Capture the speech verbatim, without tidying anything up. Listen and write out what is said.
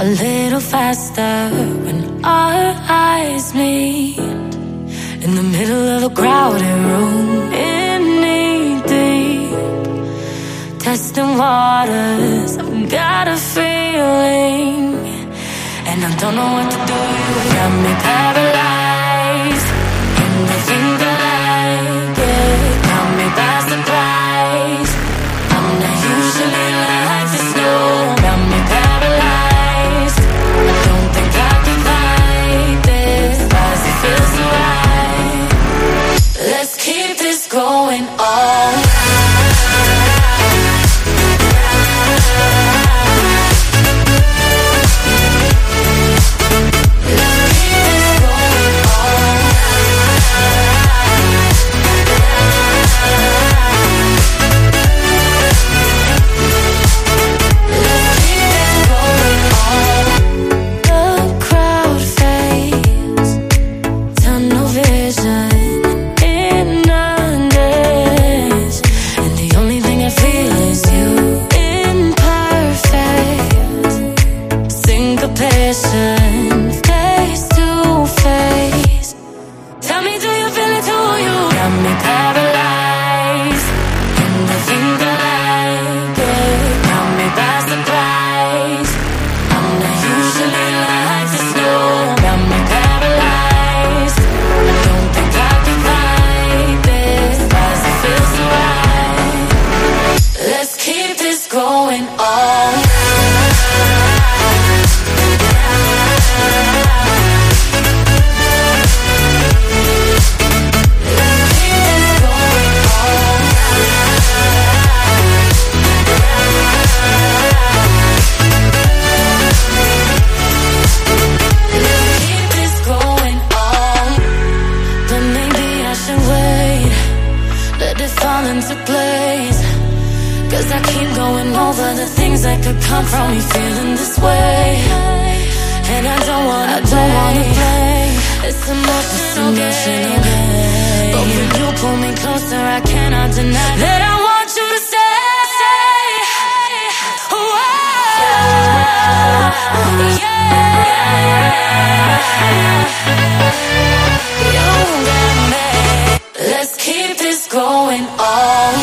a little faster when our eyes meet. In the middle of a crowded room, in knee deep, testing waters. I've got a feeling, and I don't know what to do. You got me paralyzed, and I think I like it. Got me by surprise. I'm not usually like this, no. Got me paralyzed. I don't think I can fight this, but it feels so right. Let's keep this going all night. Face to face. Tell me, do you feel it too? You got me paralyzed, and I think I like it. Got me by surprise. I'm not usually like this, no. Got me paralyzed. I don't think I can fight this, but it feels so right. Let's keep this going all night. Into place, 'cause I keep going over the things that could come from me feeling this way, and I don't wanna, I don't wanna play. It's emotional, emotional game, but when you pull me closer, I cannot deny that I want you to stay. Oh, yeah. You got me. Let's keep this going on.